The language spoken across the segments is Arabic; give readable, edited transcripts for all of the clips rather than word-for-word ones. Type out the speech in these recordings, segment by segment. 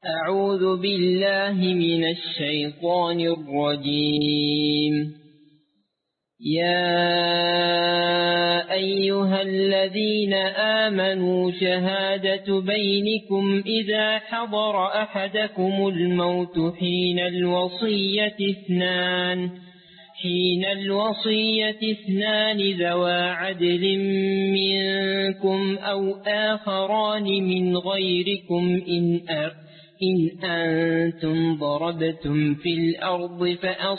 أعوذ بالله من الشيطان الرجيم. يا أيها الذين آمنوا شهادة بينكم إذا حضر أحدكم الموت حين الوصية اثنان ذوى عدل منكم أو آخران من غيركم إن أنتم ضربتم في الأرض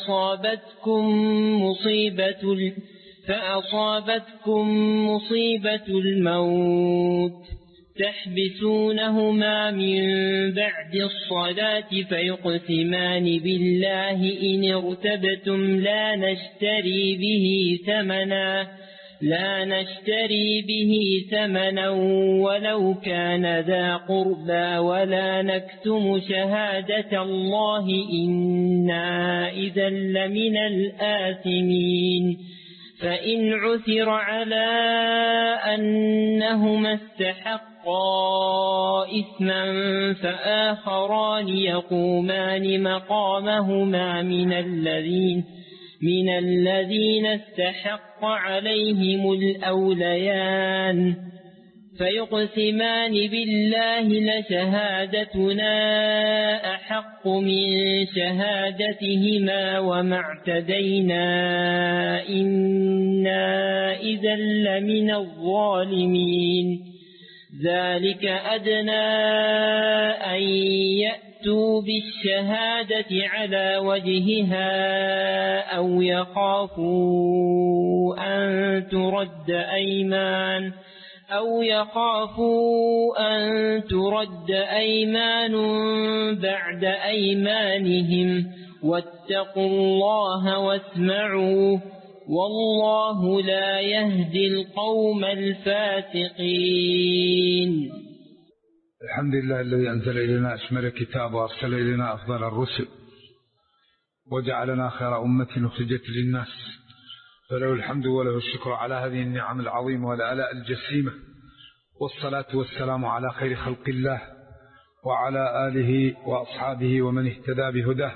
فأصابتكم مصيبة الموت تحبسونهما من بعد الصلاة فيقسمان بالله إن ارتبتم لا نشتري به ثمنا ولو كان ذا قربى ولا نكتم شهادة الله إنا إذا لمن الآثمين. فإن عثر على أنهما استحقا إثما فآخران يقومان مقامهما من الذين استحق عليهم الأوليان فيقسمان بالله لشهادتنا أحق من شهادتهما وما اعتدينا إنا إذا لمن الظالمين. ذلك أدنى أن يأتوا بالشهادة على وجهها أو يخافوا أن ترد أيمان بعد أيمانهم واتقوا الله واسمعوا والله لا يهدي القوم الفاسقين. الحمد لله الذي أنزل إلينا أشمل الكتاب وأرسل إلينا أفضل الرسل وجعلنا خير أمة أخرجت للناس، فله الحمد وله الشكر على هذه النعم العظيمة والآلاء الجسيمة، والصلاة والسلام على خير خلق الله وعلى آله وأصحابه ومن اهتدى بهداه.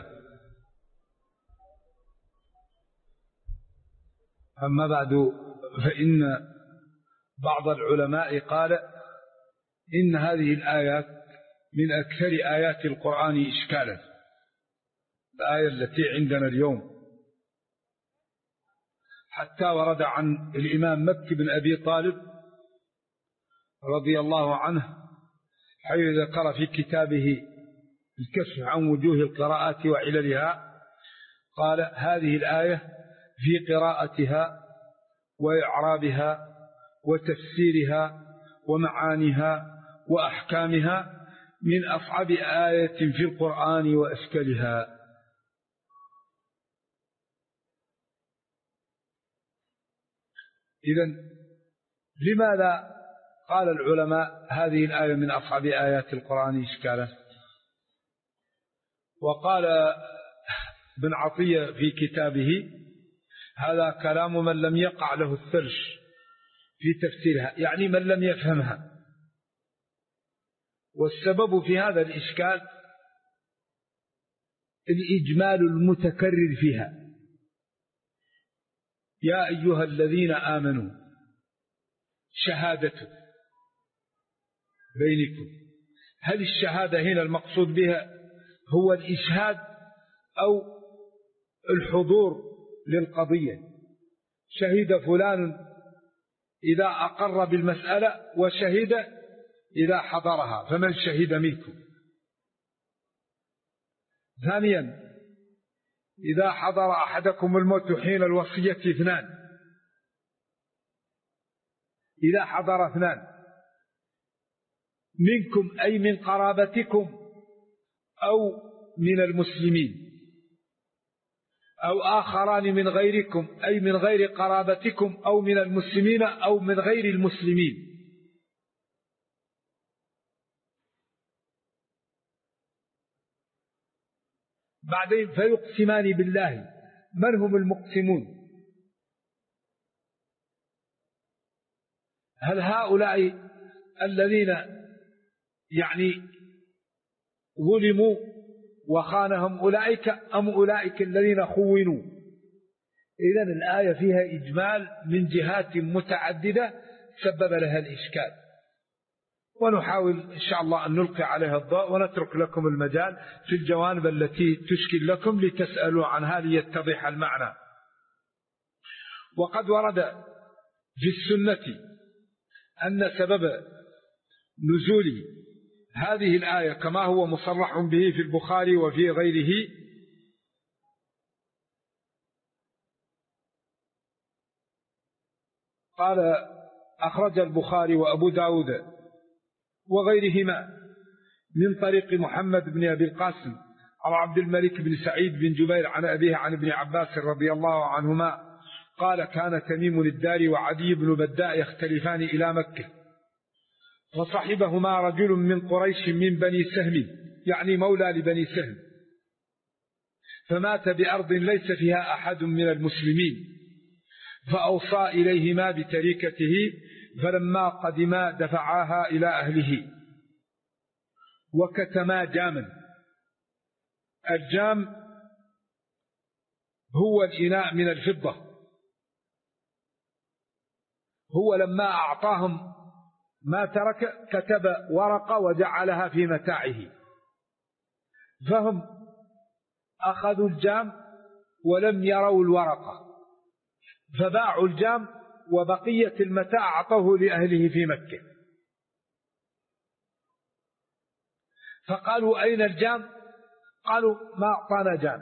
أما بعد، فإن بعض العلماء قال إن هذه الآيات من أكثر آيات القرآن إشكالا، الآية التي عندنا اليوم، حتى ورد عن الإمام مكي بن أبي طالب رضي الله عنه حيث ذكر في كتابه الكشف عن وجوه القراءات وعللها، قال هذه الآية في قراءتها وإعرابها وتفسيرها ومعانيها وأحكامها من أصعب آية في القرآن وأشكلها. إذن لماذا قال العلماء هذه الآية من أصعب آيات القرآن إشكالا؟ وقال ابن عطية في كتابه هذا كلام من لم يقع له الثلج في تفسيرها، يعني من لم يفهمها. والسبب في هذا الإشكال الإجمال المتكرر فيها. يا أيها الذين آمنوا شهادة بينكم، هل الشهادة هنا المقصود بها هو الإشهاد أو الحضور للقضية؟ شهد فلان إذا أقر بالمسألة وشهد إذا حضرها، فمن شهد منكم. ثانيا، إذا حضر أحدكم الموت حين الوصية اثنان، إذا حضر اثنان منكم أي من قرابتكم أو من المسلمين، أو آخران من غيركم أي من غير قرابتكم أو من المسلمين أو من غير المسلمين. بعدين فيقسمان بالله. من هم المقسمون؟ هل هؤلاء الذين يعني ظلموا وخانهم أولئك أم أولئك الذين خونوا. إذن الآية فيها إجمال من جهات متعددة سبب لها الإشكال، ونحاول إن شاء الله أن نلقي عليها الضوء ونترك لكم المجال في الجوانب التي تشكل لكم لتسألوا عنها ليتضح المعنى. وقد ورد في السنة أن سبب نزول هذه الآية كما هو مصرح به في البخاري وفي غيره قال أخرج البخاري وأبو داود وغيرهما من طريق محمد بن أبي القاسم عن عبد الملك بن سعيد بن جبير عن أبيه عن ابن عباس رضي الله عنهما قال كان تميم الداري وعدي بن بداء يختلفان إلى مكة، فصحبهما رجل من قريش من بني سهم، يعني مولى لبني سهم، فمات بأرض ليس فيها أحد من المسلمين، فأوصى إليهما بتركته، فلما قدما دفعاها إلى أهله وكتما جاما. الجام هو الإناء من الفضة. هو لما أعطاهم ما ترك كتب ورقة وجعلها في متاعه، فهم أخذوا الجام ولم يروا الورقة، فباعوا الجام وبقية المتاع أعطوه لأهله في مكة. فقالوا أين الجام؟ قالوا ما أعطانا جام.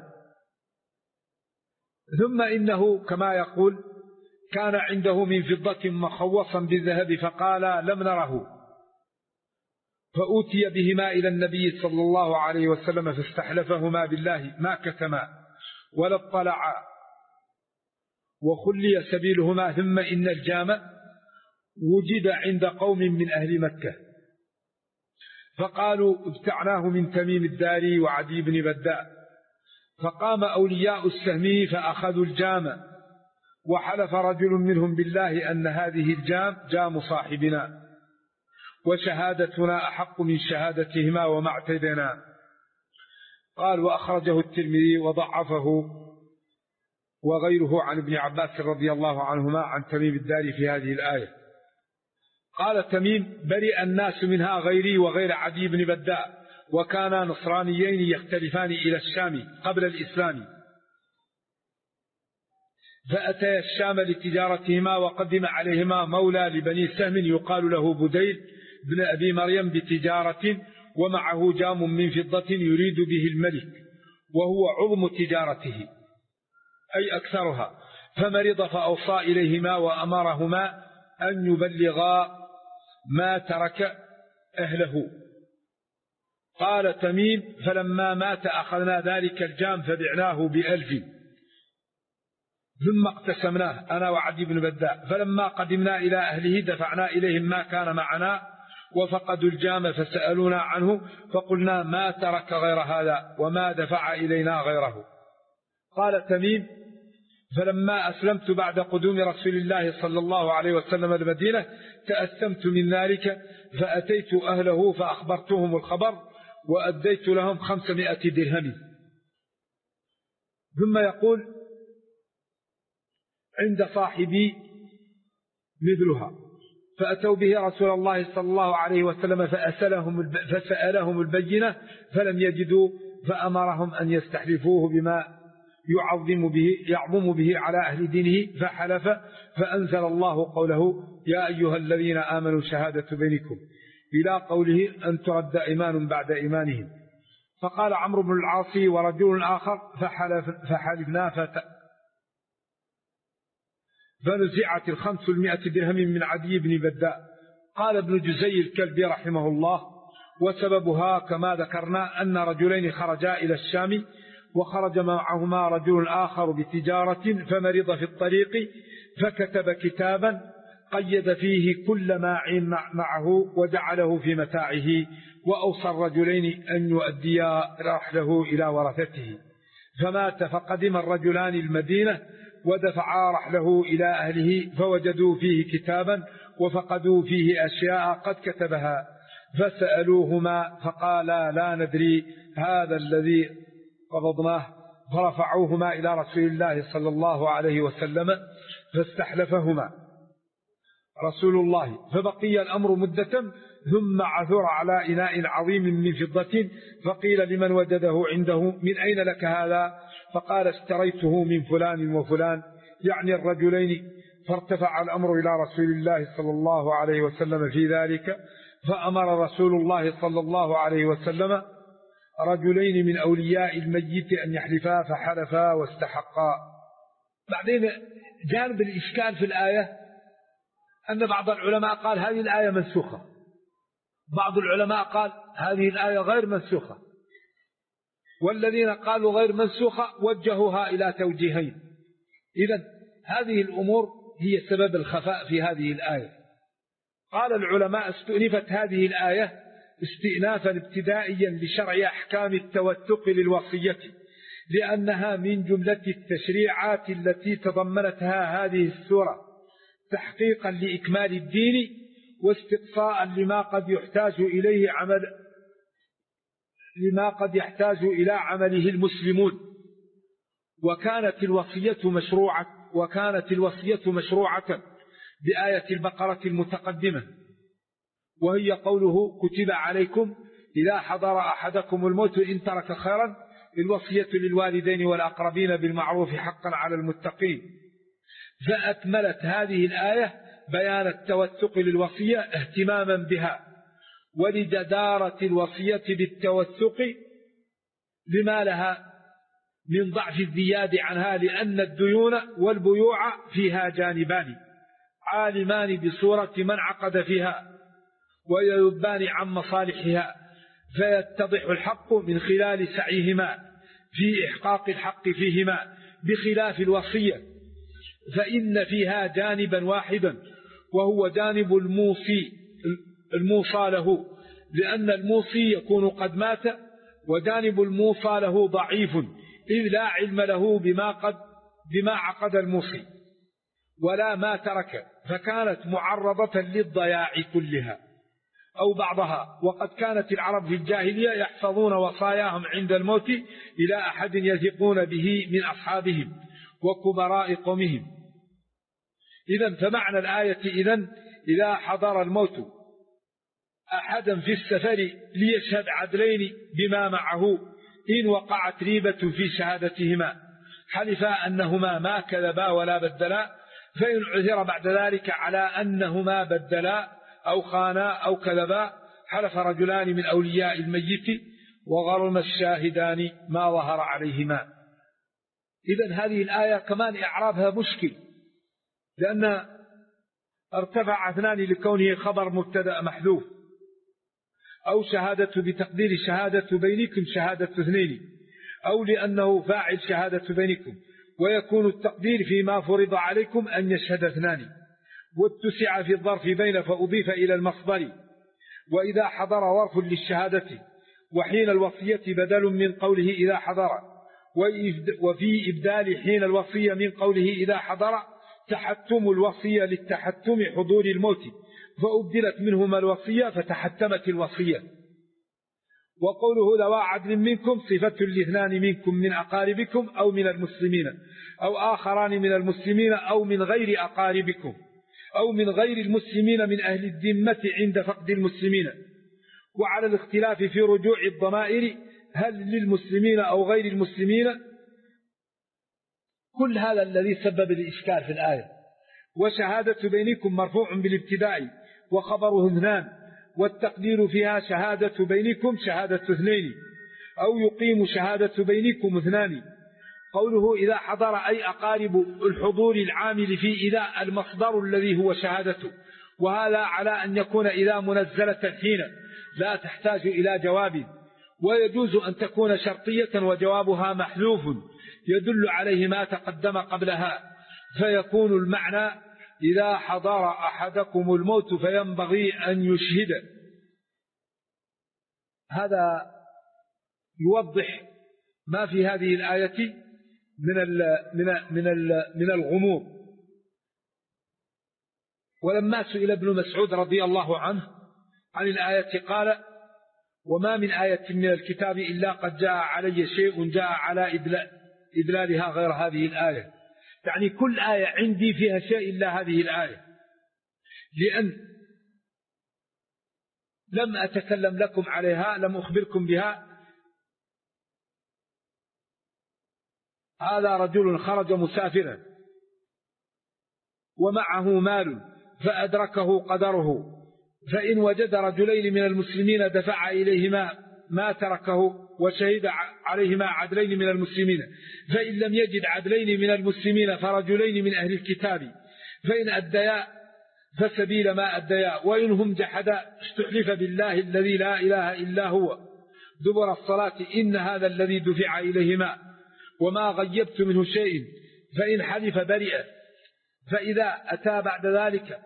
ثم إنه كما يقول كان عنده من فضة مخوصا بالذهب فقال لم نره، فأوتي بهما إلى النبي صلى الله عليه وسلم فاستحلفهما بالله ما كتما ولا اطلعا وخلي سبيلهما. ثم إن الجام وجد عند قوم من أهل مكة، فقالوا ابتعناه من تميم الداري وعدي بن بداء، فقام أولياء السهم فأخذوا الجام، وحلف رجل منهم بالله أن هذه الجام جام صاحبنا، وشهادتنا أحق من شهادتهما وما اعتدنا. قال وأخرجه الترمذي وضعفه وغيره عن ابن عباس رضي الله عنهما عن تميم الداري في هذه الآية. قال تميم برئ الناس منها غيري وغير عدي بن بداء، وكانا نصرانيين يختلفان إلى الشام قبل الإسلام، فأتيا الشام لتجارتهما، وقدم عليهما مولى لبني سهم يقال له بديل بن أبي مريم بتجارة، ومعه جام من فضة يريد به الملك، وهو عظم تجارته أي أكثرها، فمرض فأوصى إليهما وأمرهما أن يبلغا ما ترك أهله. قال تميم فلما مات أخذنا ذلك الجام فبعناه ب1000، ثم اقتسمناه أنا وعدي بن بداء، فلما قدمنا إلى أهله دفعنا إليهم ما كان معنا، وفقدوا الجام فسألونا عنه، فقلنا ما ترك غير هذا وما دفع إلينا غيره. قال تميم فلما أسلمت بعد قدوم رسول الله صلى الله عليه وسلم المدينة تأثمت من ذلك، فأتيت أهله فأخبرتهم الخبر وأديت لهم 500 درهم. ثم يقول عند صاحبي مثلها، فأتوا به رسول الله صلى الله عليه وسلم فسألهم البينة فلم يجدوا، فأمرهم أن يستحلفوه بما يعظم به على أهل دينه، فحلف، فأنزل الله قوله يا أيها الذين آمنوا شهادة بينكم إلى قوله أن ترد إيمان بعد إيمانهم. فقال عمرو بن العاص ورجل آخر فحلفنا فنزعت 500 درهم من عدي بن بداء. قال ابن جزي الكلبي رحمه الله وسببها كما ذكرنا أن رجلين خرجا إلى الشام، وخرج معهما رجل آخر بتجارة فمرض في الطريق، فكتب كتابا قيد فيه كل ما معه وجعله في متاعه، وأوصى الرجلين أن يؤديا رحله إلى ورثته. فمات فقدم الرجلان المدينة ودفعا رحله إلى أهله، فوجدوا فيه كتابا وفقدوا فيه أشياء قد كتبها، فسألوهما فقالا لا ندري هذا الذي قبضناه، فرفعوهما إلى رسول الله صلى الله عليه وسلم فاستحلفهما رسول الله، فبقي الأمر مدة، ثم عثر على إناء عظيم من فضة، فقيل لمن وجده عنده من أين لك هذا؟ فقال اشتريته من فلان وفلان، يعني الرجلين. فارتفع الأمر إلى رسول الله صلى الله عليه وسلم في ذلك، فأمر رسول الله صلى الله عليه وسلم رجلين من أولياء الميت أن يحلفا، فحلفا واستحقا. بعدين جانب الإشكال في الآية أن بعض العلماء قال هذه الآية منسوخة، بعض العلماء قال هذه الآية غير منسوخة، والذين قالوا غير منسوخة وجهوها إلى توجيهين. إذن هذه الأمور هي سبب الخفاء في هذه الآية. قال العلماء استئنفت هذه الآية استئنافا ابتدائيا لشرع أحكام التوثق للوصية، لأنها من جملة التشريعات التي تضمنتها هذه السورة تحقيقا لإكمال الدين واستقصاء لما قد يحتاج إلى عمله المسلمون. وكانت الوصية مشروعة بآية البقرة المتقدمة، وهي قوله كتب عليكم إذا حضر أحدكم الموت إن ترك خيرا الوصية للوالدين والأقربين بالمعروف حقا على المتقين. فأكملت هذه الآية بيان التوثق للوصية اهتماما بها، ولجدارة الوصية بالتوثق لما لها من ضعف الزياد عنها، لأن الديون والبيوع فيها جانبان عالمان بصورة من عقد فيها ويذبان عن مصالحها، فيتضح الحق من خلال سعيهما في إحقاق الحق فيهما، بخلاف الوصية فإن فيها جانبا واحدا وهو جانب الموصى له، لأن الموصي يكون قد مات، وجانب الموصى له ضعيف إذ لا علم له بما عقد الموصي ولا ما ترك، فكانت معرضة للضياع كلها أو بعضها. وقد كانت العرب في الجاهلية يحفظون وصاياهم عند الموت إلى أحد يثقون به من أصحابهم وكبراء قومهم. إذن فمعنى الآية إذا حضر الموت أحدا في السفر ليشهد عدلين بما معه إن وقعت ريبة في شهادتهما حلفا أنهما ما كذبا ولا بدلا، فإن عثر بعد ذلك على أنهما بدلا أو خانا أو كذبا حلف رجلان من أولياء الميت وغرم الشاهدان ما ظهر عليهما. إذن هذه الآية كمان إعرابها مشكل، لأن ارتفع اثنان لكونه خبر مبتدأ محذوف، أو شهادة بتقدير شهادة بينكم شهادة اثنين، أو لأنه فاعل شهادة بينكم، ويكون التقدير فيما فرض عليكم أن يشهد اثنان، واتسع في الظرف بين فأضيف إلى المصدر. وإذا حضر ظرف للشهادة، وحين الوصية بدل من قوله إذا حضر، وفي إبدال حين الوصية من قوله إذا حضر تحتم الوصية للتحتم حضور الموت، فأبدلت منهما الوصية فتحتمت الوصية. وقوله ذوى عدل منكم صفة لاثنان منكم من أقاربكم أو من المسلمين، أو آخران من المسلمين أو من غير أقاربكم أو من غير المسلمين من أهل الذمة عند فقد المسلمين. وعلى الاختلاف في رجوع الضمائر هل للمسلمين أو غير المسلمين. كل هذا الذي سبب الإشكال في الآية. وشهادة بينكم مرفوع بالابتداء وخبره اثنان، والتقدير فيها شهادة بينكم شهادة اثنين، أو يقيم شهادة بينكم اثنان. قوله إذا حضر أي أقارب الحضور العامل في إذا المصدر الذي هو شهادته، وهذا على أن يكون إذا منزلة حين لا تحتاج إلى جواب، ويجوز أن تكون شرطية وجوابها محذوف يدل عليه ما تقدم قبلها، فيكون المعنى إذا حضر أحدكم الموت فينبغي أن يشهد. هذا يوضح ما في هذه الآية من الغموض. ولما سئل ابن مسعود رضي الله عنه عن الآية قال وما من آية من الكتاب إلا قد جاء علي شيء جاء على إدلالها غير هذه الآية، يعني كل آية عندي فيها شيء إلا هذه الآية، لأن لم أتكلم لكم عليها، لم أخبركم بها. هذا رجل خرج مسافرا ومعه مال فأدركه قدره، فإن وجد رجلين من المسلمين دفع إليهما ما تركه وشهد عليهما عدلين من المسلمين، فإن لم يجد عدلين من المسلمين فرجلين من أهل الكتاب، فإن أديا فسبيل ما أديا، وإنهم جحدا استحلف بالله الذي لا إله إلا هو دبر الصلاة إن هذا الذي دفع إليهما وما غيبت منه شيء، فإن حلف برئ، فإذا أتى بعد ذلك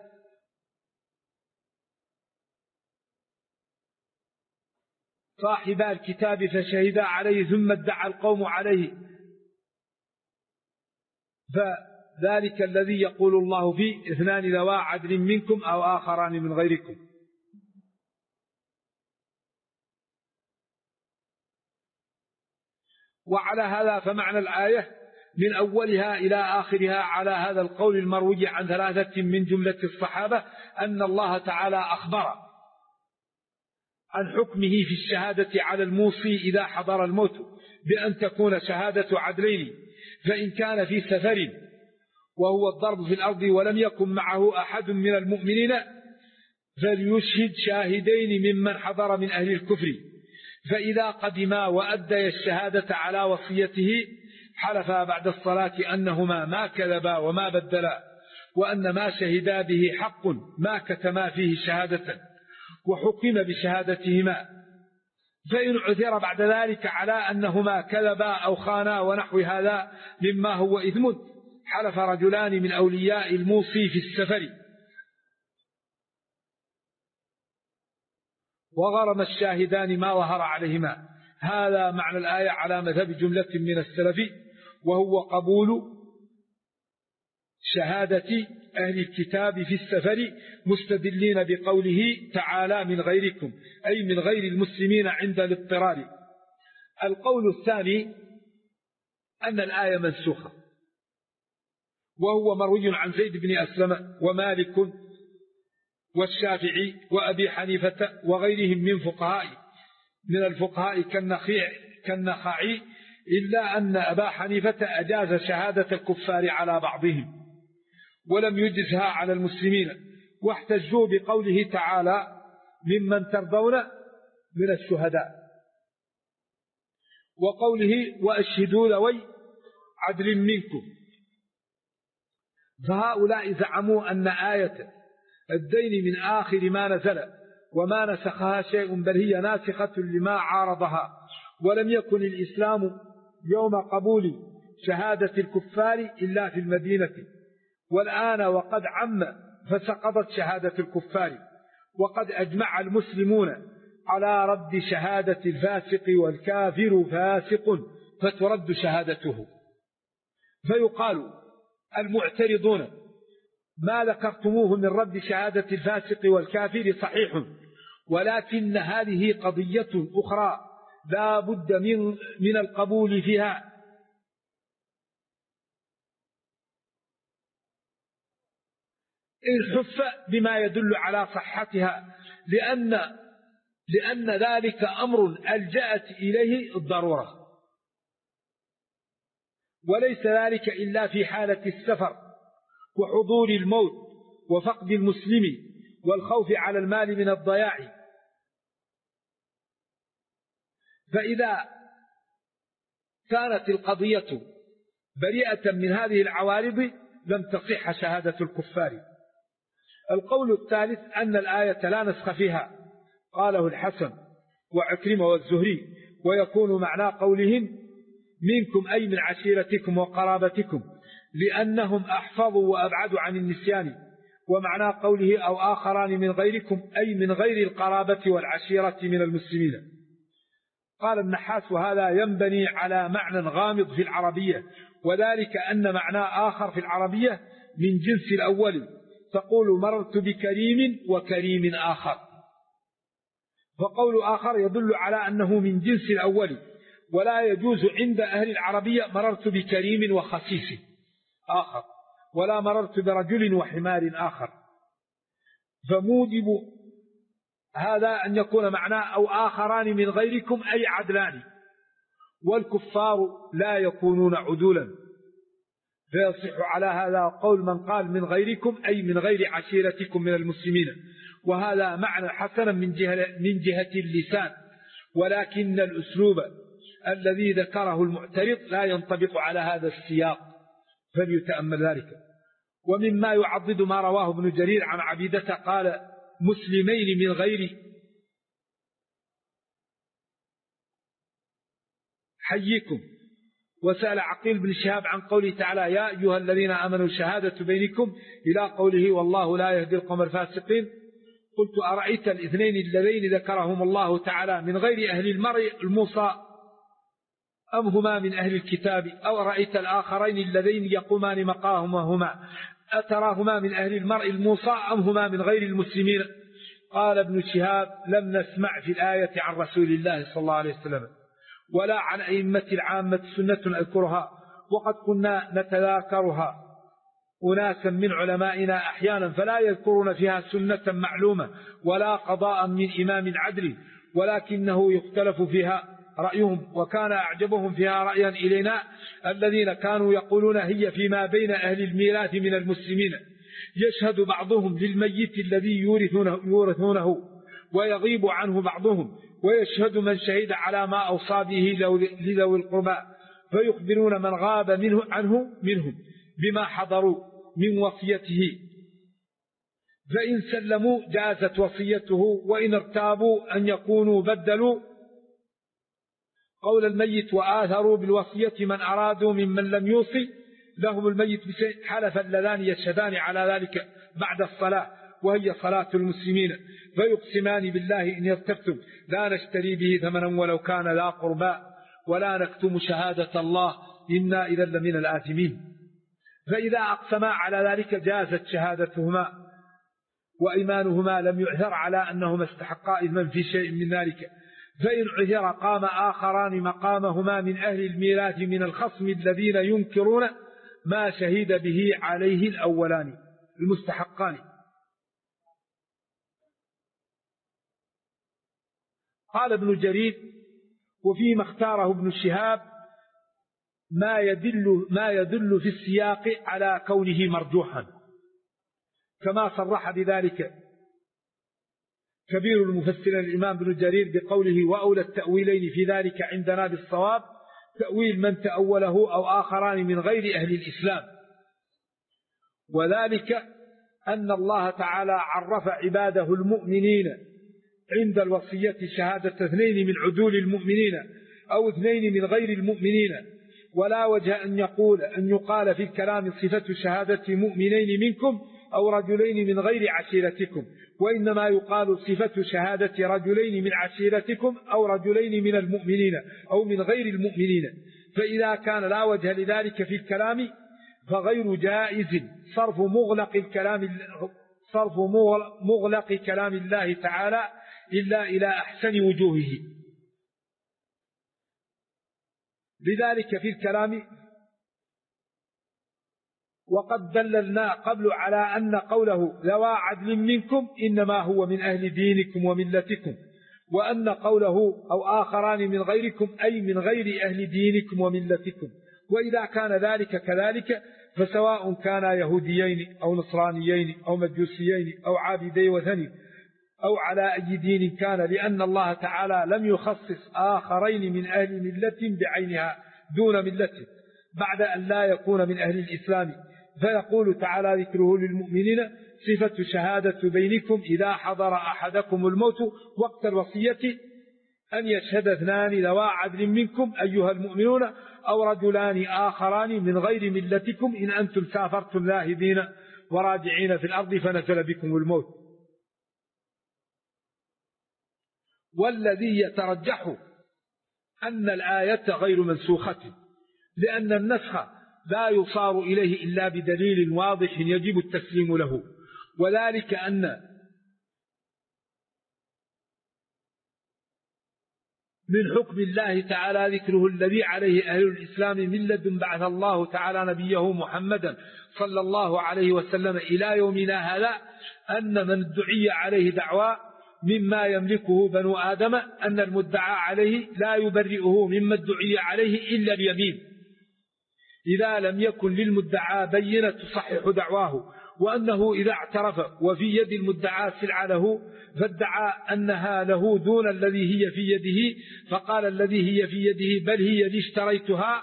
صاحبا الكتاب فشهدا عليه ثم ادعى القوم عليه، فذلك الذي يقول الله فيه اثنان ذوا عدل منكم أو آخران من غيركم. وعلى هذا فمعنى الآية من أولها إلى آخرها على هذا القول المروي عن ثلاثة من جملة الصحابة أن الله تعالى أخبر عن حكمه في الشهادة على الموصي إذا حضر الموت بأن تكون شهادة عدلين، فإن كان في سفر وهو الضرب في الأرض ولم يكن معه أحد من المؤمنين فليشهد شاهدين ممن حضر من أهل الكفر، فإذا قدما وأدى الشهادة على وصيته حلفا بعد الصلاة أنهما ما كذبا وما بدلا، وأن ما شهدا به حق ما كتما فيه شهادة، وحكم بشهادتهما، فإن عثر بعد ذلك على أنهما كذبا أو خانا ونحو هذا مما هو إثم حلف رجلان من أولياء الموصي في السفر وغرم الشاهدان ما ظهر عليهما. هذا معنى الآية على مذهب جملة من السلف، وهو قبول شهادة أهل الكتاب في السفر مستدلين بقوله تعالى من غيركم، أي من غير المسلمين عند الاضطرار. القول الثاني أن الآية منسوخة، وهو مروي عن زيد بن أسلم ومالك والشافعي وأبي حنيفة وغيرهم من الفقهاء كالنخعي، إلا أن أبا حنيفة أجاز شهادة الكفار على بعضهم ولم يجزها على المسلمين، واحتجوا بقوله تعالى ممن ترضون من الشهداء، وقوله وأشهدوا ذوي عدل منكم. فهؤلاء زعموا أن آية الدين من آخر ما نزل وما نسخها شيء، بل هي ناسخة لما عارضها، ولم يكن الإسلام يوم قبول شهادة الكفار إلا في المدينة، والآن وقد عم فسقطت شهادة الكفار، وقد أجمع المسلمون على رد شهادة الفاسق، والكافر فاسق فترد شهادته. فيقال المعترضون ما ذكرتموه من رد شهادة الفاسق والكافر صحيح، ولكن هذه قضية أخرى لا بد من القبول فيها، الحف بما يدل على صحتها، لأن ذلك أمر ألجأت إليه الضرورة، وليس ذلك إلا في حالة السفر وحضور الموت وفقد المسلم والخوف على المال من الضياع. فإذا كانت القضية بريئة من هذه العوارض لم تصح شهادة الكفار. القول الثالث أن الآية لا نسخ فيها، قاله الحسن وعكرمة والزهري، ويكون معنى قولهم منكم أي من عشيرتكم وقرابتكم، لأنهم أحفظوا وأبعدوا عن النسيان، ومعنى قوله أو آخران من غيركم أي من غير القرابة والعشيرة من المسلمين. قال النحاس وهذا ينبني على معنى غامض في العربية، وذلك أن معنى آخر في العربية من جنس الأول، تقول مررت بكريم وكريم آخر، فقول آخر يدل على أنه من جنس الأول، ولا يجوز عند أهل العربية مررت بكريم وخسيس آخر، ولا مررت برجل وحمار آخر. فموجب هذا أن يكون معناه أو آخران من غيركم أي عدلان، والكفار لا يكونون عدولا، فيصح على هذا قول من قال من غيركم أي من غير عشيرتكم من المسلمين، وهذا معنى حسنا من جهة اللسان، ولكن الأسلوب الذي ذكره المعترض لا ينطبق على هذا السياق، فليتأمل ذلك. ومما يعضد ما رواه ابن جرير عن عبيدة قال مسلمين من غير حيكم. وسأل عقيل بن شهاب عن قوله تعالى يا أيها الذين آمنوا شهادة بينكم إلى قوله والله لا يهدي القوم الفاسقين. قلت أرأيت الاثنين اللذين ذكرهم الله تعالى من غير أهل المرء الموصى أم هما من أهل الكتاب، أو رأيت الآخرين اللذين يقومان مقامهما أتراهما من أهل المرء الموصى أم هما من غير المسلمين؟ قال ابن شهاب لم نسمع في الآية عن رسول الله صلى الله عليه وسلم ولا عن أئمة العامة سنة أذكرها، وقد كنا نتذاكرها أناسا من علمائنا أحيانا فلا يذكرون فيها سنة معلومة ولا قضاء من إمام عدل، ولكنه يختلف فيها رأيهم، وكان أعجبهم فيها رأيا إلينا الذين كانوا يقولون هي فيما بين أهل الميراث من المسلمين، يشهد بعضهم للميت الذي يورثونه ويغيب عنه بعضهم، ويشهد من شهد على ما أوصى به لذوي القربى، فيخبرون من غاب منهم بما حضروا من وصيته، فإن سلموا جازت وصيته، وإن ارتابوا أن يكونوا بدلوا قول الميت وآثروا بالوصية من أرادوا ممن لم يوصي لهم الميت بشيء حلف اللذان يشهدان على ذلك بعد الصلاة وهي صلاة المسلمين، فيقسمان بالله إن ارتبتم لا نشتري به ثمنا ولو كان ذا قربى ولا نكتم شهادة الله إنا إذا لمن الآثمين. فإذا أقسما على ذلك جازت شهادتهما، وإيمانهما لم يعثر على أنهما استحقا إثما في شيء من ذلك. فإن عثر قام آخران مقامهما من أهل الميراث من الخصم الذين ينكرون ما شهد به عليه الأولان المستحقان. قال ابن جرير وفيما اختاره ابن شهاب ما يدل في السياق على كونه مرجوحا، كما صرح بذلك كبير المفسرين الإمام ابن جرير بقوله وأولى التأويلين في ذلك عندنا بالصواب تأويل من تأوله أو آخران من غير أهل الإسلام، وذلك أن الله تعالى عرف عباده المؤمنين عند الوصية شهادة اثنين من عدول المؤمنين أو اثنين من غير المؤمنين، ولا وجه أن يقال في الكلام صفة شهادة مؤمنين منكم أو رجلين من غير عشيرتكم، وإنما يقال صفة شهادة رجلين من عشيرتكم أو رجلين من المؤمنين أو من غير المؤمنين. فإذا كان لا وجه لذلك في الكلام فغير جائز صرف مغلق كلام الله تعالى إلا إلى أحسن وجوهه. لذلك في الكلام وقد دللنا قبل على أن قوله ذوى عدل منكم إنما هو من أهل دينكم وملتكم، وأن قوله أو آخران من غيركم أي من غير أهل دينكم وملتكم. وإذا كان ذلك كذلك فسواء كانا يهوديين أو نصرانيين أو مجوسيين أو عابدي وثني أو على أي دين كان، لأن الله تعالى لم يخصص آخرين من أهل ملة بعينها دون ملة بعد أن لا يكون من أهل الإسلام. فيقول تعالى ذكره للمؤمنين صفة شهادة بينكم إذا حضر أحدكم الموت وقت الوصية أن يشهد اثنان ذوى عدل منكم أيها المؤمنون أو رجلان آخران من غير ملتكم إن أنتم سافرتم ذاهبين وراجعين في الأرض فنزل بكم الموت. والذي يترجح أن الآية غير منسوخة، لأن النسخ لا يصار إليه إلا بدليل واضح يجب التسليم له، وذلك أن من حكم الله تعالى ذكره الذي عليه أهل الإسلام من لدن بعث الله تعالى نبيه محمدا صلى الله عليه وسلم إلى يومنا هذا أن من دعي عليه دعوى مما يملكه بنو آدم أن المدعى عليه لا يبرئه مما ادعي عليه إلا اليمين إذا لم يكن للمدعى بينة تصحح دعواه، وأنه إذا اعترف وفي يد المدعى سلعة له فادعى أنها له دون الذي هي في يده، فقال الذي هي في يده بل هي التي اشتريتها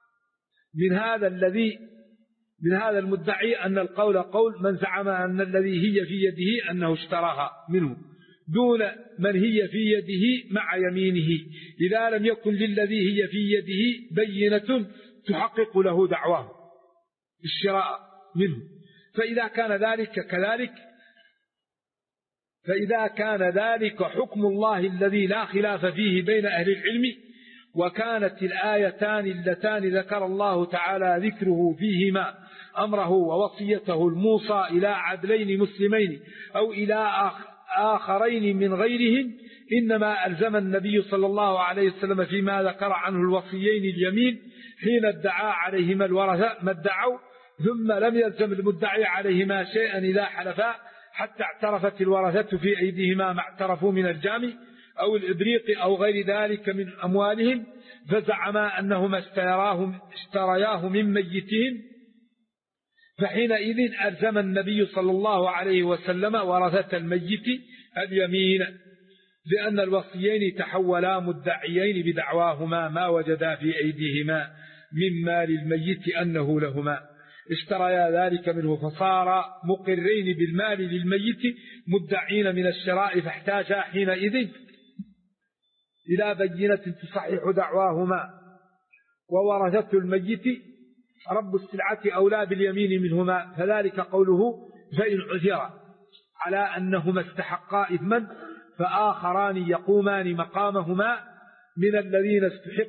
من هذا المدعي أن القول قول من زعم أن الذي هي في يده أنه اشتراها منه دون من هي في يده مع يمينه، إذا لم يكن للذي هي في يده بينة تحقق له دعواه الشراء منه. فإذا كان ذلك حكم الله الذي لا خلاف فيه بين أهل العلم، وكانت الآيتان اللتان ذكر الله تعالى ذكره فيهما أمره ووصيته الموصى إلى عدلين مسلمين أو إلى آخرين من غيرهم، إنما ألزم النبي صلى الله عليه وسلم فيما ذكر عنه الوصيين اليمين حين ادعى عليهما الورثة ما ادعوا، ثم لم يلزم المدعي عليهما شيئا إذا حلفا حتى اعترفت الورثة في أيديهما ما اعترفوا من الجامع أو الإبريق أو غير ذلك من أموالهم، فزعما أنهما اشترياه من ميتهم، فحينئذ ألزم النبي صلى الله عليه وسلم ورثة الميت اليمين، لأن الوصيين تحولا مدعيين بدعواهما ما وجدا في أيديهما من مال الميت أنه لهما، اشتريا ذلك منه فصار مقرين بالمال للميت مدعين من الشراء، فاحتاجا حينئذ إلى بينة تصحح دعواهما، وورثة الميت رب السلعة أولى باليمين منهما، فذلك قوله فإن عثر على أنهما استحقا إثما فآخران يقومان مقامهما من الذين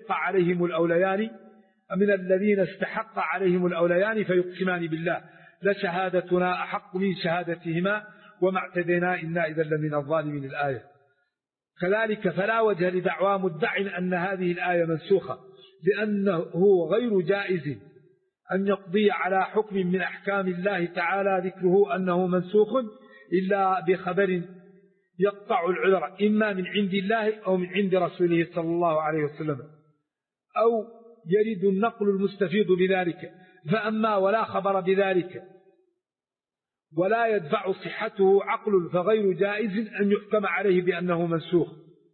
استحق عليهم الأوليان فيقسمان بالله لشهادتنا أحق من شهادتهما وما اعتدينا إنا إذا لمن الظالمين الآية. كذلك فلا وجه لدعوى مدع أن هذه الآية منسوخة، لأنه غير جائز أن يقضي على حكم من أحكام الله تعالى ذكره أنه منسوخ إلا بخبر يقطع العذر إما من عند الله أو من عند رسوله صلى الله عليه وسلم، أو يرد النقل المستفيض بذلك، فأما ولا خبر بذلك ولا يدفع صحته عقل فغير جائز أن يحكم عليه بأنه منسوخ.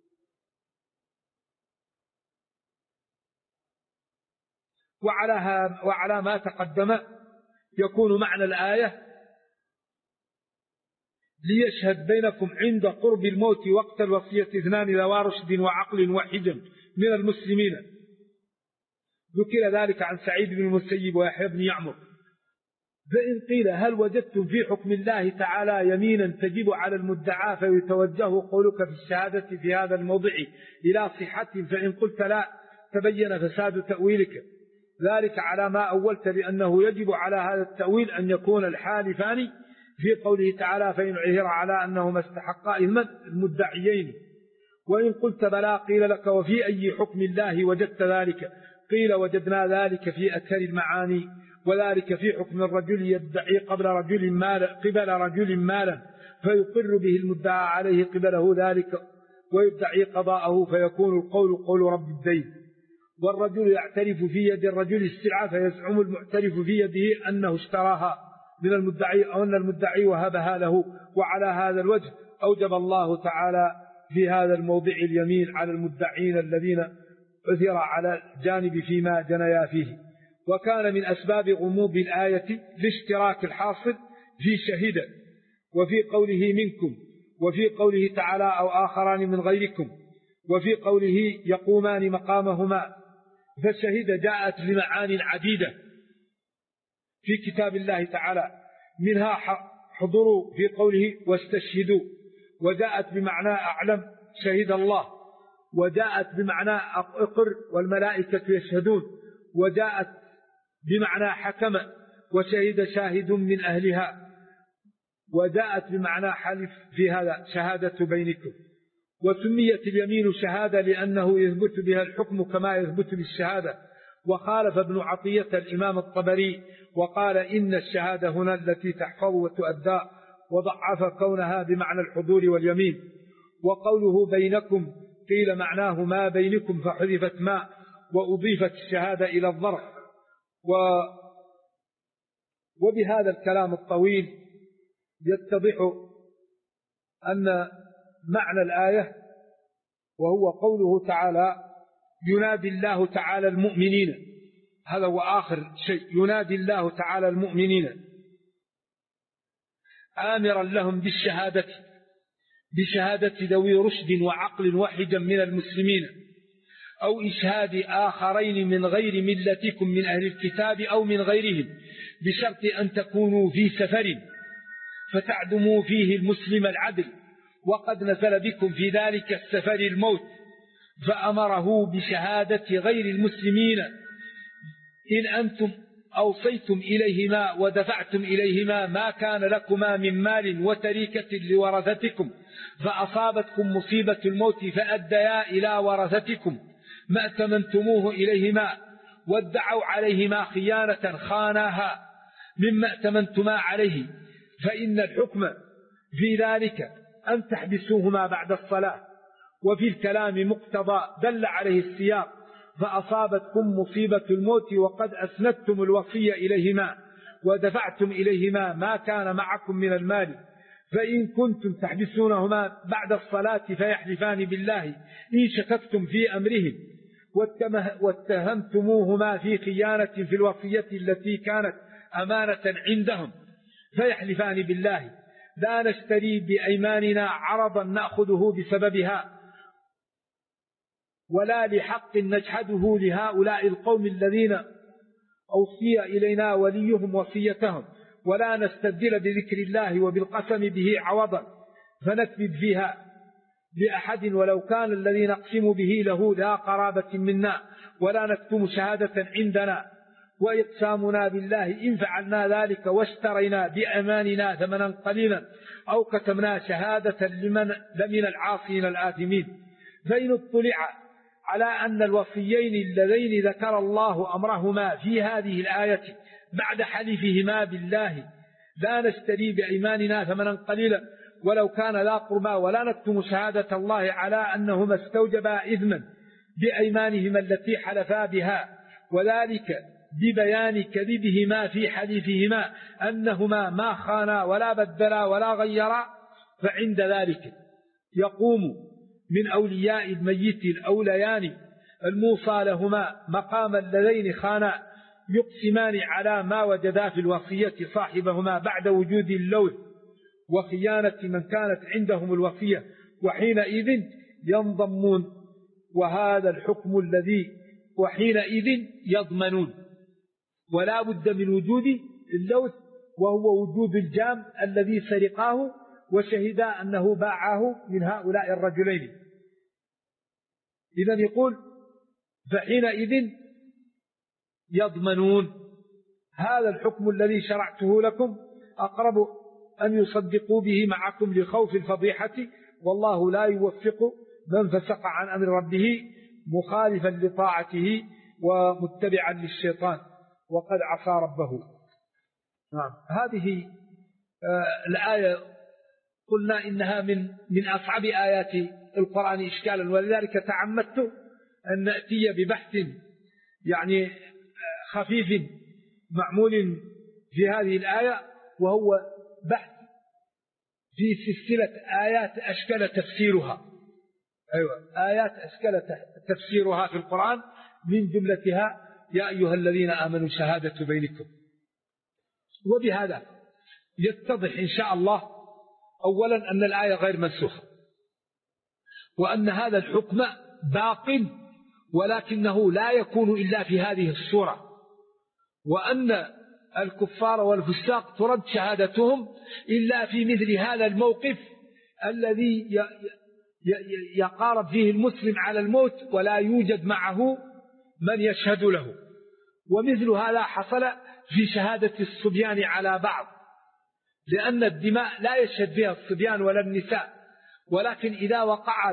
وعلى ما تقدم يكون معنى الآية ليشهد بينكم عند قرب الموت وقت الوصية اثنان ذوى رشد وعقل وحجم من المسلمين. ذكر ذلك عن سعيد بن المسيب ويحيى بن يعمر. فإن قيل هل وجدتم في حكم الله تعالى يمينا تجب على المدعى فيتوجه قولك في الشهادة في هذا الموضع إلى صحة، فإن قلت لا تبين فساد تأويلك ذلك على ما أولت، لأنه يجب على هذا التأويل أن يكون الحالفان في قوله تعالى فإن عثر على أنهما استحقا إثما المدعيين. وإن قلت بلى قيل لك وفي أي حكم الله وجدت ذلك؟ قيل وجدنا ذلك في أكثر المعاني، وذلك في حكم الرجل يدعي قبل رجل مالا فيقر به المدعى عليه قبله ذلك ويدعي قضاءه، فيكون القول قول رب الدين، والرجل يعترف في يد الرجل السلعة فيزعم المعترف في يده أنه اشتراها من المدعي أو أن المدعي وهبها له. وعلى هذا الوجه أوجب الله تعالى في هذا الموضع اليمين على المدعين الذين عثر على الجانب فيما جنيا فيه. وكان من أسباب غموض الآية الاشتراك الحاصل في شهد، وفي قوله منكم، وفي قوله تعالى أو آخران من غيركم، وفي قوله يقومان مقامهما. فالشهد جاءت لمعاني عديدة في كتاب الله تعالى، منها حضور في قوله واستشهدوا، وجاءت بمعنى أعلم شهد الله، وجاءت بمعنى أقر والملائكة يشهدون، وجاءت بمعنى حكم وشهد شاهد من أهلها، وجاءت بمعنى حلف في هذا شهادة بينكم. وسميت اليمين شهادة لأنه يثبت بها الحكم كما يثبت بالشهادة. وخالف ابن عطية الإمام الطبري وقال إن الشهادة هنا التي تحفظ وتؤدى، وضعف كونها بمعنى الحضور واليمين. وقوله بينكم قيل معناه ما بينكم فحذفت ما وأضيفت الشهادة إلى الظرف. وبهذا الكلام الطويل يتضح أن معنى الآية، وهو قوله تعالى ينادي الله تعالى المؤمنين، هذا هو آخر شيء، ينادي الله تعالى المؤمنين آمرا لهم بشهادة ذوي رشد وعقل وحدا من المسلمين، أو إشهاد آخرين من غير ملتكم من أهل الكتاب أو من غيرهم، بشرط أن تكونوا في سفر فتعدموا فيه المسلم العدل، وقد نزل بكم في ذلك السفر الموت، فأمره بشهادة غير المسلمين إن أنتم أوصيتم إليهما ودفعتم إليهما ما كان لكما من مال وتركة لورثتكم، فأصابتكم مصيبة الموت فأديا إلى ورثتكم ما ائتمنتموه إليهما، وادعوا عليهما خيانة خاناها مما ائتمنتما عليه، فإن الحكم في ذلك أن تحبسوهما بعد الصلاة. وفي الكلام مقتضى دل عليه السياق، فأصابتكم مصيبة الموت وقد أسندتم الوصية إليهما ودفعتم إليهما ما كان معكم من المال، فإن كنتم تحبسونهما بعد الصلاة فيحلفان بالله إن شككتم في أمرهم واتهمتموهما في خيانة في الوصية التي كانت أمانة عندهم، فيحلفان بالله لا نشتري بأيماننا عرضا نأخذه بسببها، ولا لحق نجحده لهؤلاء القوم الذين أوصي إلينا وليهم وصيتهم، ولا نستبدل بذكر الله وبالقسم به عوضا فنكذب فيها لأحد ولو كان الذي نقسم به له ذا قرابة منا، ولا نكتم شهادة عندنا، وإقسامنا بالله إن فعلنا ذلك واشترينا بأماننا ثمنا قليلا أو كتمنا شهادة لمن العاصين الآثمين. فإن اطلع على أن الوصيين اللذين ذكر الله أمرهما في هذه الآية بعد حلفهما بالله لا نشتري بأيماننا ثمنا قليلا ولو كان لا قربى، ولا نكتم شهادة الله على أنهما استوجبا إثما بأيمانهما التي حلفا بها، وذلك ببيان كذبهما في حليفهما أنهما ما خانا ولا بدلا ولا غيرا، فعند ذلك يقوم من أولياء الميت الأوليان الموصى لهما مقام اللذين خانا يقسمان على ما وجدا في الوصية صاحبهما بعد وجود اللوث وخيانة من كانت عندهم الوصية، وحينئذ ينضمون، وهذا الحكم الذي وحينئذ يضمنون، ولا بد من وجود اللوث وهو وجود الجام الذي سرقاه وشهد أنه باعه من هؤلاء الرجلين. إذن يقول فحينئذ يضمنون. هذا الحكم الذي شرعته لكم أقرب أن يصدقوا به معكم لخوف الفضيحة، والله لا يوفق من فسق عن أمر ربه مخالفا لطاعته ومتبعا للشيطان وقد عصى ربه. نعم. هذه الآية قلنا إنها من أصعب آيات القرآن إشكالا، ولذلك تعمدت أن نأتي ببحث يعني خفيف معمول في هذه الآية، وهو بحث في سلسلة آيات أشكال تفسيرها. آيات أشكال تفسيرها في القرآن، من جملتها يا أيها الذين آمنوا شهادة بينكم. وبهذا يتضح إن شاء الله أولا أن الآية غير منسوخة، وأن هذا الحكم باق ولكنه لا يكون إلا في هذه الصورة، وأن الكفار والفساق ترد شهادتهم إلا في مثل هذا الموقف الذي يقارب فيه المسلم على الموت ولا يوجد معه من يشهد له. ومثل هذا حصل في شهادة الصبيان على بعض، لأن الدماء لا يشهد فيها الصبيان ولا النساء، ولكن إذا وقع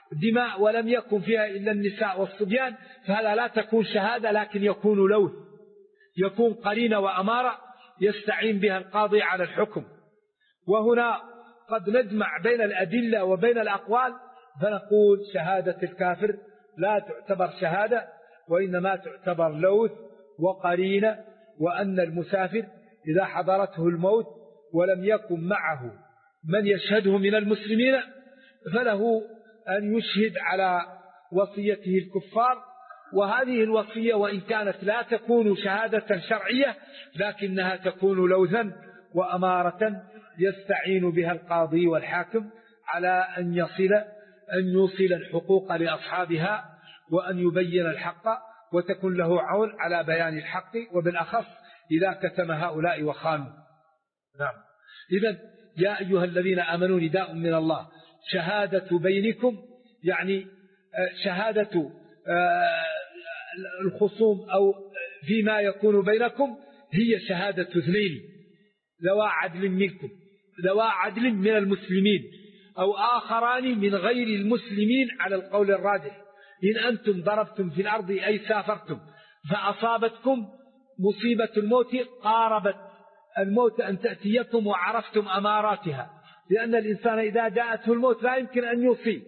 دماء ولم يكن فيها إلا النساء والصبيان، فهذا لا تكون شهادة لكن يكون لوث، يكون قرينة وأمارة يستعين بها القاضي على الحكم. وهنا قد نجمع بين الأدلة وبين الأقوال فنقول شهادة الكافر لا تعتبر شهادة وإنما تعتبر لوث وقرينة، وأن المسافر إذا حضرته الموت ولم يكن معه من يشهده من المسلمين فله أن يشهد على وصيته الكفار. وهذه الوصية وإن كانت لا تكون شهادة شرعية لكنها تكون لوثا وأمارة يستعين بها القاضي والحاكم على أن يوصل الحقوق لأصحابها وأن يبين الحق وتكون له عون على بيان الحق، وبالأخص إذا كتم هؤلاء وخانوا. نعم. إذن يا أيها الذين آمنوا نداء من الله شهادة بينكم، يعني شهادة الخصوم أو فيما يكون بينكم هي شهادة اثنين ذوى عدل منكم، ذوى عدل من المسلمين أو آخران من غير المسلمين على القول الراجح. إن أنتم ضربتم في الأرض أي سافرتم فأصابتكم مصيبة الموت قاربت الموت أن تأتيكم وعرفتم أماراتها، لأن الإنسان إذا جاءته الموت لا يمكن أن يوصي.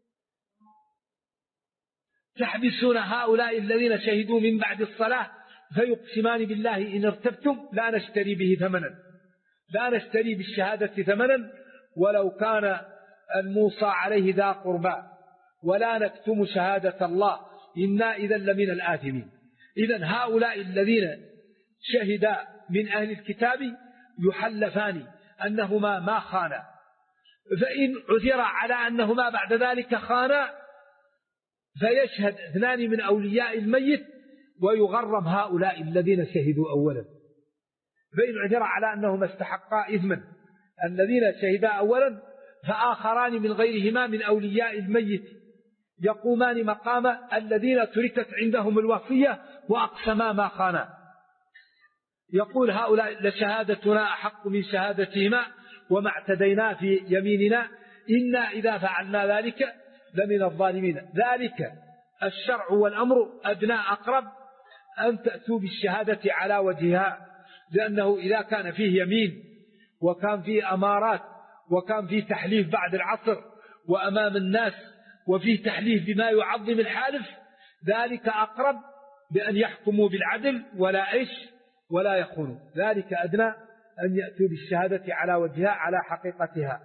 تحبسون هؤلاء الذين شهدوا من بعد الصلاة فيقسمان بالله إن ارتبتم لا نشتري به ثمنا، لا نشتري بالشهادة ثمنا ولو كان الموصى عليه ذا قربى، ولا نكتم شهادة الله إنا إذا لمن الآثمين. إذن هؤلاء الذين شهدا من أهل الكتاب يحلفان أنهما ما خانا، فإن عثر على أنهما بعد ذلك خانا فيشهد اثنان من أولياء الميت ويغرم هؤلاء الذين شهدوا أولا. فإن عثر على أنهما استحقا إثما الذين شهدا أولا فآخران من غيرهما من أولياء الميت يقومان مقام الذين تركت عندهم الوصية وأقسما ما خانا. يقول هؤلاء لشهادتنا أحق من شهادتهما وما اعتدينا في يميننا إنا إذا فعلنا ذلك لمن الظالمين. ذلك الشرع والأمر أدنى أقرب أن تأتوا بالشهادة على وجهها، لأنه إذا كان فيه يمين وكان فيه أمارات وكان فيه تحليف بعد العصر وأمام الناس وفيه تحليف بما يعظم الحالف ذلك أقرب بأن يحكموا بالعدل ولا يخونوا. ذلك أدنى أن يأتوا بالشهادة على وجهها على حقيقتها.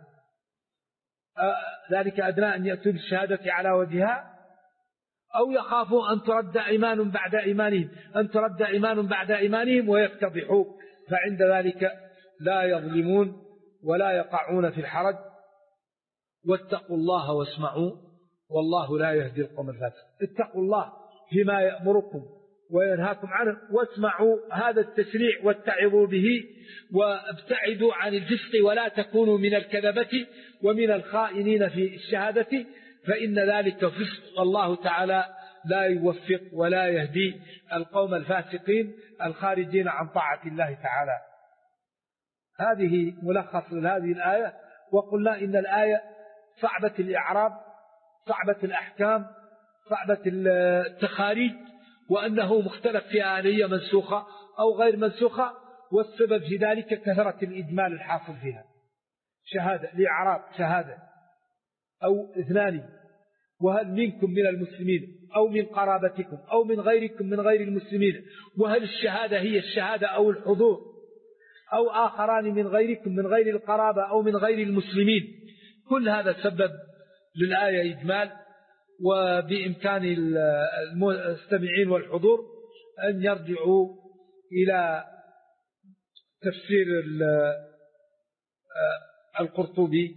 ذلك أدنى أن يأتوا بالشهادة على وجهها أو يخافوا أن ترد إيمان بعد إيمانهم ويفتضحوا، فعند ذلك لا يظلمون ولا يقعون في الحرج. واتقوا الله واسمعوا والله لا يهدي القوم الفاسقين. اتقوا الله فيما يأمركم وينهاكم عنه، واسمعوا هذا التشريع واتعظوا به وابتعدوا عن الفسق ولا تكونوا من الكذبة ومن الخائنين في الشهادة، فإن ذلك فسق. الله تعالى لا يوفق ولا يهدي القوم الفاسقين الخارجين عن طاعة الله تعالى. هذه ملخص لهذه الآية. وقلنا إن الآية صعبة الإعراب، صعبة الأحكام، صعبة التخاريج، وأنه مختلف فيها هل هي منسوخة أو غير منسوخة، والسبب في ذلك كثرة الإجمال الحاصل فيها. شهادة لإعراب شهادة أو اثنان، وهل منكم من المسلمين أو من قرابتكم أو من غيركم من غير المسلمين، وهل الشهادة هي الشهادة أو الحضور، أو آخران من غيركم من غير القرابة أو من غير المسلمين. كل هذا سبب للآية إجمال، وبإمكان المستمعين والحضور أن يرجعوا إلى تفسير القرطبي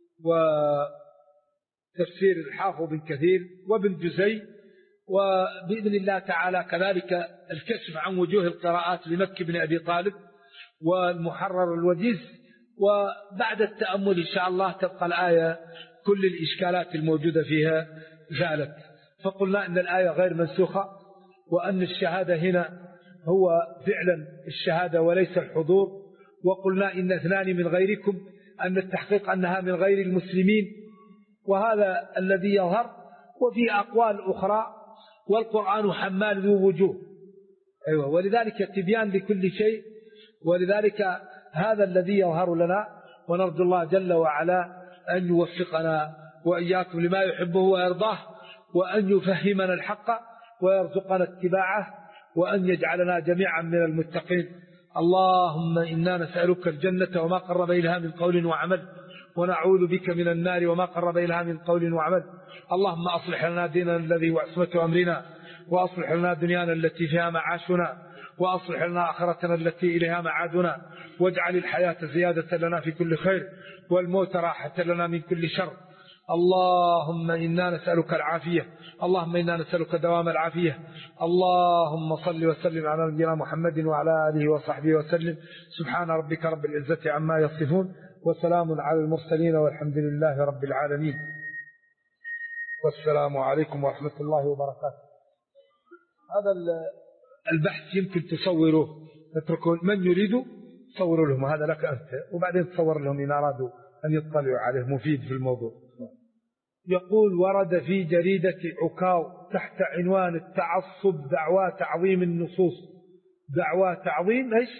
وتفسير الحافظ بن كثير وابن جزي، وبإذن الله تعالى كذلك الكشف عن وجوه القراءات لمكي بن أبي طالب والمحرر الوجيز. وبعد التأمل إن شاء الله تبقى الآية كل الإشكالات الموجودة فيها زالت. فقلنا أن الآية غير منسوخة، وأن الشهادة هنا هو فعلا الشهادة وليس الحضور. وقلنا إن اثنان من غيركم أن التحقيق أنها من غير المسلمين، وهذا الذي يظهر. وفي أقوال أخرى والقرآن حمال ذو وجوه. أيوة، ولذلك تبيان لكل شيء، ولذلك هذا الذي يظهر لنا، ونرجو الله جل وعلا أن يوفقنا وإياكم لما يحبه ويرضاه، وأن يفهمنا الحق ويرزقنا اتباعه، وأن يجعلنا جميعا من المتقين. اللهم إنا نسألك الجنة وما قرب إليها من قول وعمل، ونعوذ بك من النار وما قرب إليها من قول وعمل. اللهم أصلح لنا ديننا الذي هو عصمة أمرنا، وأصلح لنا دنيانا التي فيها معاشنا، وأصلح لنا آخرتنا التي إليها معادنا، واجعل الحياة زيادة لنا في كل خير، والموت راحة لنا من كل شر. اللهم إنا نسألك العافية، اللهم إنا نسألك دوام العافية. اللهم صل وسلم على نبينا محمد وعلى آله وصحبه وسلم. سبحان ربك رب العزة عما يصفون، وسلام على المرسلين، والحمد لله رب العالمين. والسلام عليكم ورحمة الله وبركاته. هذا البحث يمكن تصوروه، تتركون من يريد تصوروا لهم، هذا لك أنت، وبعدين تصور لهم إن أرادوا أن يطلعوا عليه، مفيد في الموضوع. يقول: ورد في جريدة عكاو تحت عنوان التعصب دعوى تعظيم النصوص. دعوى تعظيم إيش؟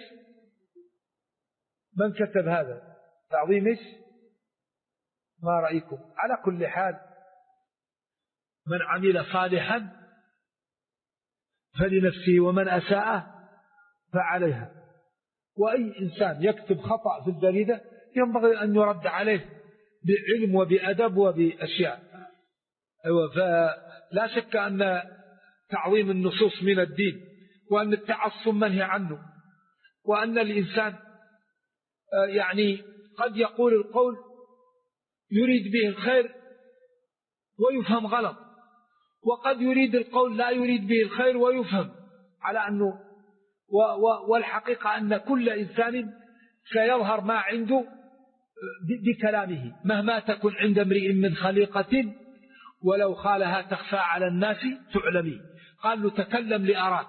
من كتب هذا؟ تعظيم إيش؟ ما رأيكم؟ على كل حال، من عمل صالحا فلنفسه ومن أساء فعليها. وأي إنسان يكتب خطأ في الجريدة ينبغي أن يرد عليه بعلم وبأدب وبأشياء. فلا شك أن تعظيم النصوص من الدين، وأن التعصب منهي عنه، وأن الإنسان يعني قد يقول القول يريد به الخير ويفهم غلط، وقد يريد القول لا يريد به الخير ويفهم على أنه والحقيقة أن كل إنسان سيظهر ما عنده بكلامه، مهما تكن عند امرئ من خليقة ولو خالها تخفى على الناس تعلمي. قال له: تكلم لأراك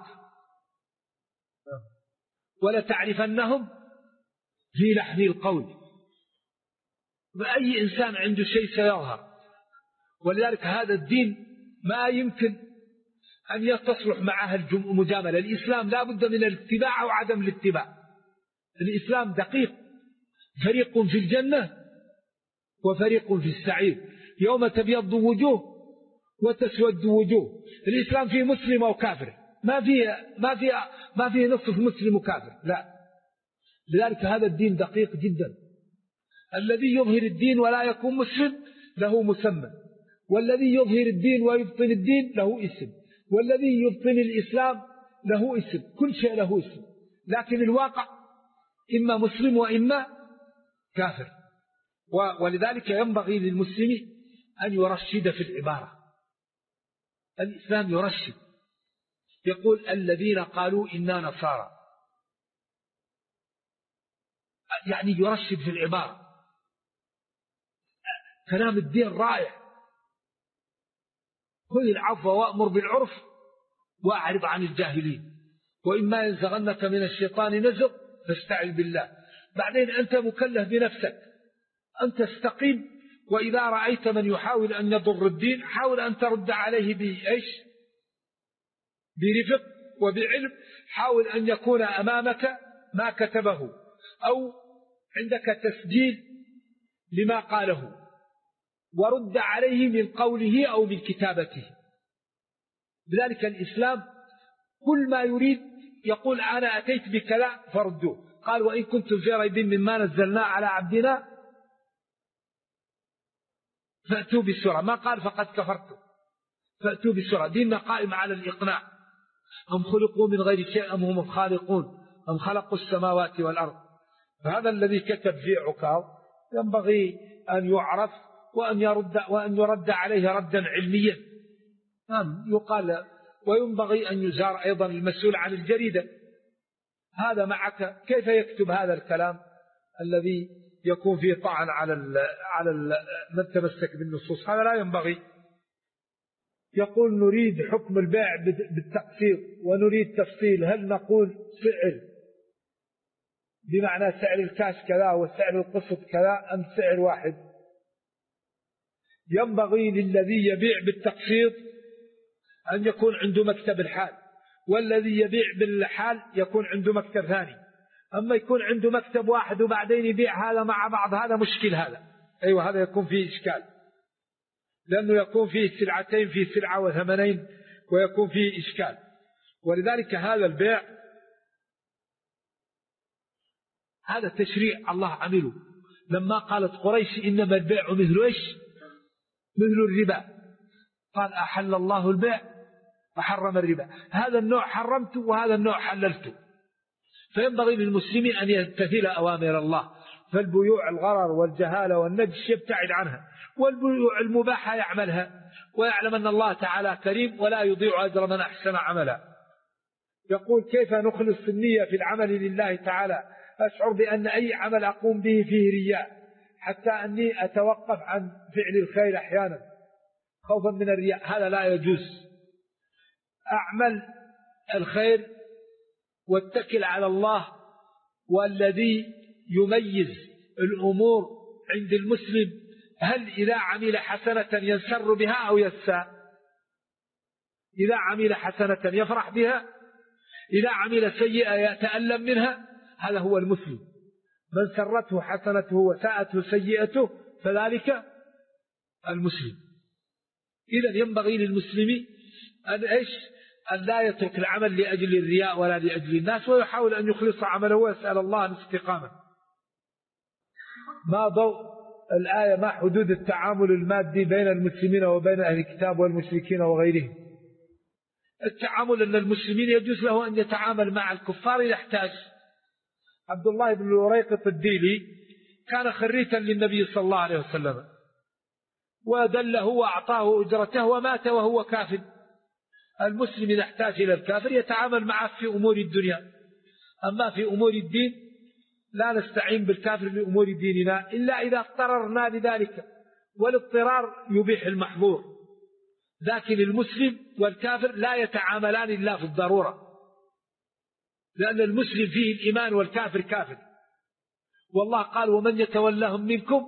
ولا تعرفنهم في لحن القول. وأي إنسان عنده شيء سيظهر. ولذلك هذا الدين ما يمكن أن تصلح معها المجاملة. الإسلام لا بد من الاتباع أو عدم الاتباع. الإسلام دقيق، فريق في الجنة وفريق في السعير، يوم تبيض وجوه وتسود وجوه. الإسلام فيه مسلم وكافر، ما فيه نصف مسلم وكافر، لا. لذلك هذا الدين دقيق جدا. الذي يظهر الدين ولا يكون مسلم له مسمى، والذي يظهر الدين ويبطن الدين له اسم، والذي يبطن الإسلام له اسم، كل شيء له اسم. لكن الواقع إما مسلم وإما كافر. ولذلك ينبغي للمسلم أن يرشد في العبارة. الإسلام يرشد، يقول: الذين قالوا إنا نصارى، يعني يرشد في العبارة. كلام الدين رائع: خذ العفو وأمر بالعرف وأعرض عن الجاهلين، وإما ينزغنك من الشيطان نزغ فاستعذ بالله. بعدين أنت مكلف بنفسك أن تستقيم، وإذا رأيت من يحاول أن يضر الدين حاول أن ترد عليه بإيش؟ برفق وبعلم. حاول أن يكون أمامك ما كتبه أو عندك تسجيل لما قاله، ورد عليه من قوله أو من كتابته. بذلك الإسلام كل ما يريد يقول: أنا أتيت بكلام فردوه. قال: وإن كنتم في ريب مما نزلنا على عبدنا فأتوا بالسورة. ما قال فقد كفرتم، فأتوا بالسورة. ديننا قائم على الإقناع. هم خلقوا من غير شيء أم هم الخالقون أم خلقوا السماوات والأرض. فهذا الذي كتب في عكاظ ينبغي أن يعرف وأن يرد عليه ردا علميا. يقال وينبغي أن يزار أيضا المسؤول عن الجريدة. هذا معك كيف يكتب هذا الكلام الذي يكون فيه طعن على من تمسك بالنصوص؟ هذا لا ينبغي. يقول: نريد حكم البيع بالتقسيط، ونريد تفصيل. هل نقول سعر بمعنى سعر الكاش كذا وسعر القسط كذا أم سعر واحد؟ ينبغي للذي يبيع بالتقسيط أن يكون عنده مكتب الحال، والذي يبيع بالحال يكون عنده مكتب ثاني. أما يكون عنده مكتب واحد وبعدين يبيع هذا مع بعض، هذا مشكل. هذا أيوة، هذا يكون فيه إشكال، لأنه يكون فيه سلعتين، فيه سلعة وثمنين، ويكون فيه إشكال. ولذلك هذا البيع هذا تشريع الله عمله لما قالت قريش إنما البيع مثل إيش؟ مثل الربا. قال أحل الله البيع وحرم الربا، هذا النوع حرمته وهذا النوع حللته. فينبغي للمسلمين أن يمتثل أوامر الله، فالبيوع الغرر والجهالة والنجش يبتعد عنها، والبيوع المباحة يعملها، ويعلم أن الله تعالى كريم ولا يضيع أجر من أحسن عملا. يقول كيف نخلص النية في العمل لله تعالى؟ أشعر بأن أي عمل أقوم به فيه رياء، حتى أني أتوقف عن فعل الخير أحيانا خوفا من الرياء. هذا لا يجوز. أعمل الخير واتكل على الله. والذي يميز الأمور عند المسلم هل إذا عمل حسنة ينسر بها أو يساء. إذا عمل حسنة يفرح بها، إذا عمل سيئة يتألم منها، هذا هو المسلم. من سرته حسنته وساءته سيئته فذلك المسلم. إذن ينبغي للمسلم أن لا يترك العمل لأجل الرياء ولا لأجل الناس، ويحاول أن يخلص عمله ويسأل الله الاستقامة. ما ضوء الآية؟ ما حدود التعامل المادي بين المسلمين وبين أهل الكتاب والمشركين وغيرهم؟ التعامل أن المسلمين يجوز له أن يتعامل مع الكفار إذا احتاج. عبد الله بن الوريقط الديلي كان خريتا للنبي صلى الله عليه وسلم، ودله وأعطاه أجرته ومات وهو كافر. المسلم إذا احتاج إلى الكافر يتعامل معه في أمور الدنيا، أما في أمور الدين لا نستعين بالكافر لأمور ديننا إلا إذا اضطررنا لذلك، والاضطرار يبيح المحظور. لكن المسلم والكافر لا يتعاملان إلا في الضرورة، لأن المسلم فيه الإيمان والكافر كافر. والله قال ومن يتولهم منكم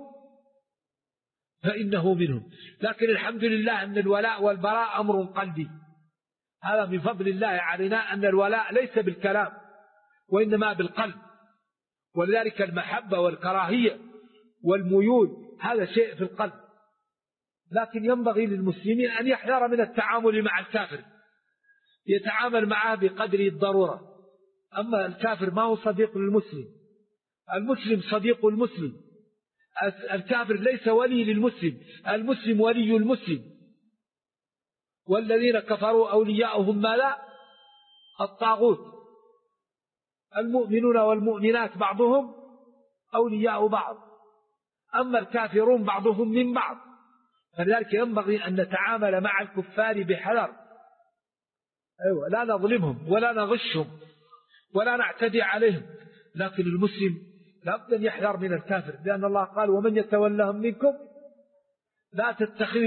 فإنه منهم. لكن الحمد لله أن الولاء والبراء أمر قلبي، هذا من فضل الله علينا، أن الولاء ليس بالكلام وإنما بالقلب. ولذلك المحبة والكراهية والميول هذا شيء في القلب. لكن ينبغي للمسلمين أن يحذر من التعامل مع الكافر، يتعامل معه بقدر الضرورة. أما الكافر ما هو صديق للمسلم، المسلم صديق المسلم، الكافر ليس ولي للمسلم، المسلم ولي المسلم. والذين كفروا أولياؤهم ما لا الطاغوت. المؤمنون والمؤمنات بعضهم أولياء بعض، أما الكافرون بعضهم من بعض. فلذلك ينبغي أن نتعامل مع الكفار بحذر، أيوة، لا نظلمهم ولا نغشهم ولا نعتدي عليهم. لكن المسلم لابد أن يحذر من الكافر، لأن الله قال ومن يتولهم منكم لا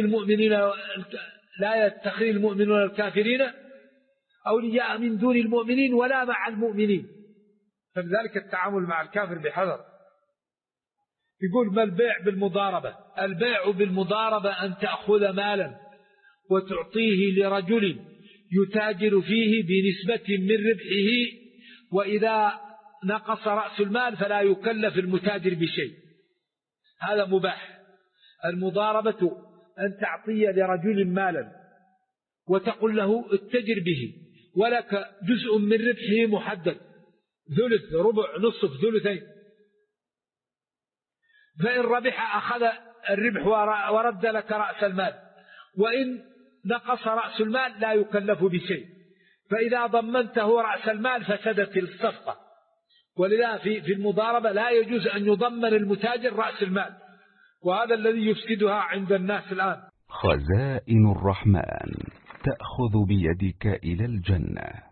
يتخذ المؤمنون الكافرين أولياء من دون المؤمنين ولا مع المؤمنين. فلذلك التعامل مع الكافر بحذر. يقول ما البيع بالمضاربة؟ البيع بالمضاربة أن تأخذ مالا وتعطيه لرجل يتاجر فيه بنسبة من ربحه، وإذا نقص رأس المال فلا يكلف المتاجر بشيء، هذا مباح. المضاربة أن تعطي لرجل مالا وتقول له اتجر به، ولك جزء من ربحه محدد، ثلث، ربع، نصف، ثلثين. فإن ربح أخذ الربح ورد لك رأس المال، وإن نقص رأس المال لا يكلف بشيء. فإذا ضمنته رأس المال فسدت الصفقة. ولذا في المضاربة لا يجوز أن يضمن المتاجر رأس المال، وهذا الذي يفسدها عند الناس الآن. خزائن الرحمن تأخذ بيدك إلى الجنة.